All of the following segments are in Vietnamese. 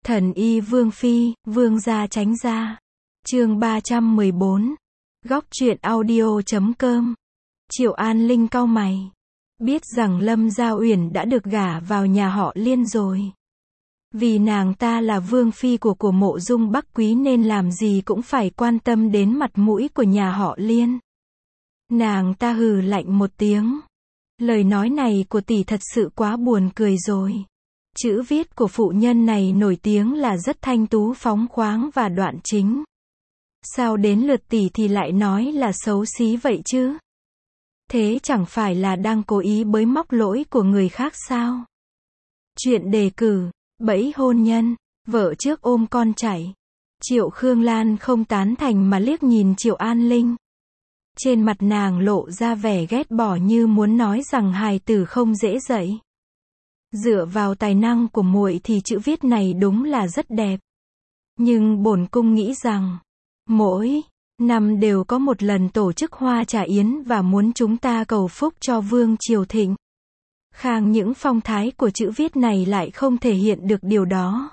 Thần y Vương Phi, Vương gia tránh ra. Chương 314. Góc truyện audio.com. Triệu An Linh cau mày. Biết rằng Lâm Gia Uyển đã được gả vào nhà họ Liên rồi. Vì nàng ta là Vương Phi của Mộ Dung Bắc Quý nên làm gì cũng phải quan tâm đến mặt mũi của nhà họ Liên. Nàng ta hừ lạnh một tiếng. Lời nói này của tỷ thật sự quá buồn cười rồi. Chữ viết của phụ nhân này nổi tiếng là rất thanh tú phóng khoáng và đoạn chính. Sao đến lượt tỷ thì lại nói là xấu xí vậy chứ? Thế chẳng phải là đang cố ý bới móc lỗi của người khác sao? Chuyện đề cử, bẫy hôn nhân, vợ trước ôm con chạy. Triệu Khương Lan không tán thành mà liếc nhìn Triệu An Linh. Trên mặt nàng lộ ra vẻ ghét bỏ như muốn nói rằng hài tử không dễ dạy. Dựa vào tài năng của muội thì chữ viết này đúng là rất đẹp. Nhưng bổn cung nghĩ rằng, mỗi năm đều có một lần tổ chức hoa trà yến và muốn chúng ta cầu phúc cho Vương Triều thịnh. Khang những phong thái của chữ viết này lại không thể hiện được điều đó.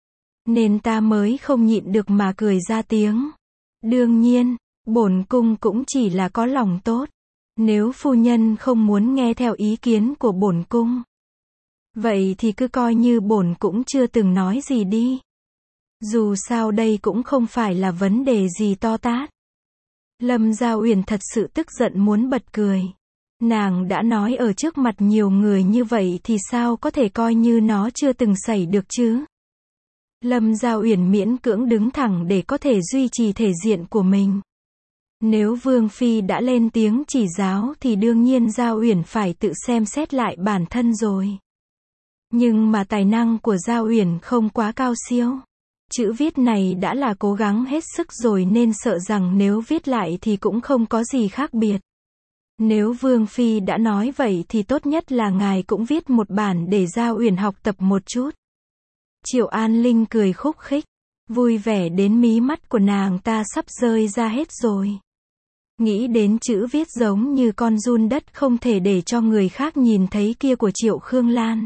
Nên ta mới không nhịn được mà cười ra tiếng. Đương nhiên, bổn cung cũng chỉ là có lòng tốt. Nếu phu nhân không muốn nghe theo ý kiến của bổn cung, vậy thì cứ coi như bổn cũng chưa từng nói gì đi. Dù sao đây cũng không phải là vấn đề gì to tát. Lâm Gia Uyển thật sự tức giận muốn bật cười. Nàng đã nói ở trước mặt nhiều người như vậy thì sao có thể coi như nó chưa từng xảy được chứ? Lâm Gia Uyển miễn cưỡng đứng thẳng để có thể duy trì thể diện của mình. Nếu Vương Phi đã lên tiếng chỉ giáo thì đương nhiên Gia Uyển phải tự xem xét lại bản thân rồi. Nhưng mà tài năng của Gia Uyển không quá cao siêu. Chữ viết này đã là cố gắng hết sức rồi nên sợ rằng nếu viết lại thì cũng không có gì khác biệt. Nếu Vương Phi đã nói vậy thì tốt nhất là ngài cũng viết một bản để Gia Uyển học tập một chút. Triệu An Linh cười khúc khích, vui vẻ đến mí mắt của nàng ta sắp rơi ra hết rồi. Nghĩ đến chữ viết giống như con giun đất không thể để cho người khác nhìn thấy kia của Triệu Khương Lan.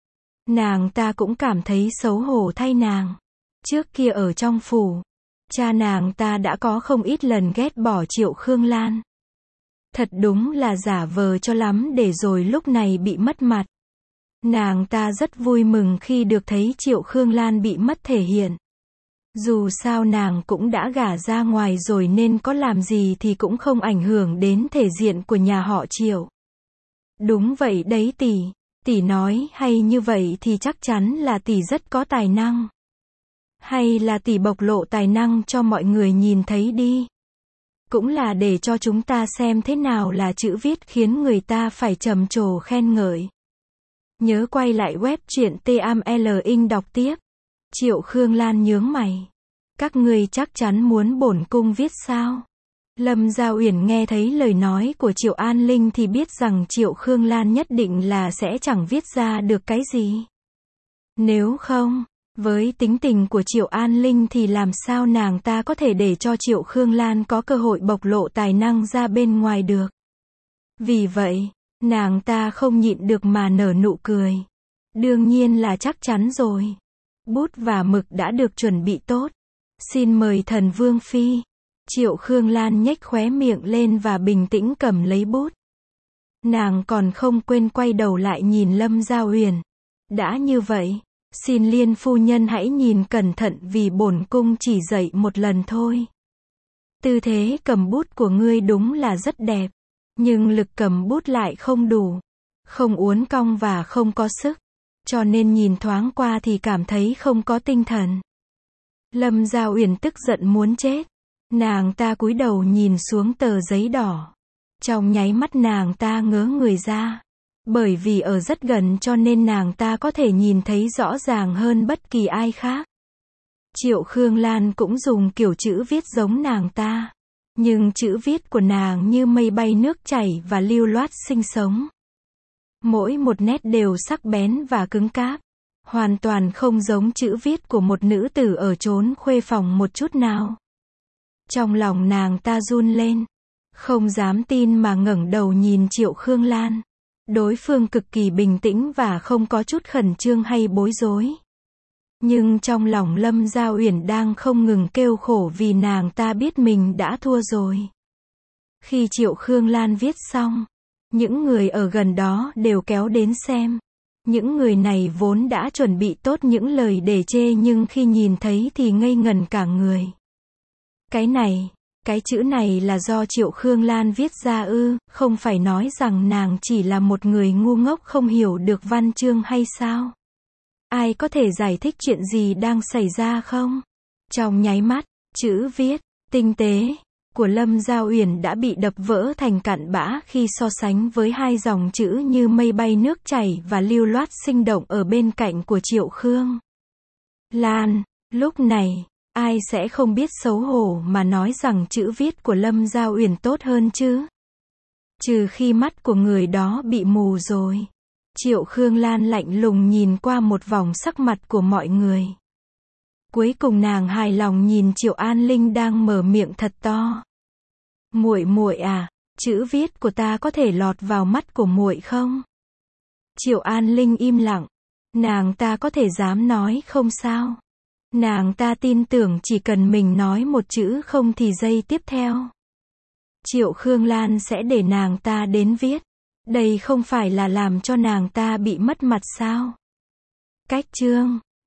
Nàng ta cũng cảm thấy xấu hổ thay nàng. Trước kia ở trong phủ, cha nàng ta đã có không ít lần ghét bỏ Triệu Khương Lan. Thật đúng là giả vờ cho lắm để rồi lúc này bị mất mặt. Nàng ta rất vui mừng khi được thấy Triệu Khương Lan bị mất thể hiện. Dù sao nàng cũng đã gả ra ngoài rồi nên có làm gì thì cũng không ảnh hưởng đến thể diện của nhà họ Triệu. Đúng vậy đấy tỷ. Tỷ nói hay như vậy thì chắc chắn là tỷ rất có tài năng. Hay là tỷ bộc lộ tài năng cho mọi người nhìn thấy đi. Cũng là để cho chúng ta xem thế nào là chữ viết khiến người ta phải trầm trồ khen ngợi. Nhớ quay lại web truyện TML Inc đọc tiếp. Triệu Khương Lan nhướng mày. Các ngươi chắc chắn muốn bổn cung viết sao? Lâm Gia Uyển nghe thấy lời nói của Triệu An Linh thì biết rằng Triệu Khương Lan nhất định là sẽ chẳng viết ra được cái gì. Nếu không, với tính tình của Triệu An Linh thì làm sao nàng ta có thể để cho Triệu Khương Lan có cơ hội bộc lộ tài năng ra bên ngoài được. Vì vậy, nàng ta không nhịn được mà nở nụ cười. Đương nhiên là chắc chắn rồi. Bút và mực đã được chuẩn bị tốt. Xin mời thần Vương Phi. Triệu Khương Lan nhếch khóe miệng lên và bình tĩnh cầm lấy bút. Nàng còn không quên quay đầu lại nhìn Lâm Gia Uyển. Đã như vậy, xin Liên phu nhân hãy nhìn cẩn thận vì bổn cung chỉ dạy một lần thôi. Tư thế cầm bút của ngươi đúng là rất đẹp, nhưng lực cầm bút lại không đủ, không uốn cong và không có sức, cho nên nhìn thoáng qua thì cảm thấy không có tinh thần. Lâm Gia Uyển tức giận muốn chết. Nàng ta cúi đầu nhìn xuống tờ giấy đỏ. Trong nháy mắt nàng ta ngớ người ra. Bởi vì ở rất gần cho nên nàng ta có thể nhìn thấy rõ ràng hơn bất kỳ ai khác. Triệu Khương Lan cũng dùng kiểu chữ viết giống nàng ta. Nhưng chữ viết của nàng như mây bay nước chảy và lưu loát sinh sống. Mỗi một nét đều sắc bén và cứng cáp. Hoàn toàn không giống chữ viết của một nữ tử ở chốn khuê phòng một chút nào. Trong lòng nàng ta run lên. Không dám tin mà ngẩng đầu nhìn Triệu Khương Lan. Đối phương cực kỳ bình tĩnh và không có chút khẩn trương hay bối rối. Nhưng trong lòng Lâm Giao Uyển đang không ngừng kêu khổ vì nàng ta biết mình đã thua rồi. Khi Triệu Khương Lan viết xong, những người ở gần đó đều kéo đến xem. Những người này vốn đã chuẩn bị tốt những lời để chê nhưng khi nhìn thấy thì ngây ngẩn cả người. Cái chữ này là do Triệu Khương Lan viết ra ư, không phải nói rằng nàng chỉ là một người ngu ngốc không hiểu được văn chương hay sao? Ai có thể giải thích chuyện gì đang xảy ra không? Trong nháy mắt, chữ viết, tinh tế, của Lâm Giao Uyển đã bị đập vỡ thành cặn bã khi so sánh với hai dòng chữ như mây bay nước chảy và lưu loát sinh động ở bên cạnh của Triệu Khương Lan. Lúc này, ai sẽ không biết xấu hổ mà nói rằng chữ viết của Lâm Giao Uyển tốt hơn chứ? Trừ khi mắt của người đó bị mù rồi. Triệu Khương Lan lạnh lùng nhìn qua một vòng sắc mặt của mọi người. Cuối cùng nàng hài lòng nhìn Triệu An Linh đang mở miệng thật to. Muội muội à, chữ viết của ta có thể lọt vào mắt của muội không? Triệu An Linh im lặng. Nàng ta có thể dám nói không sao? Nàng ta tin tưởng chỉ cần mình nói một chữ không thì giây tiếp theo, Triệu Khương Lan sẽ để nàng ta đến viết. Đây không phải là làm cho nàng ta bị mất mặt sao? Cách chương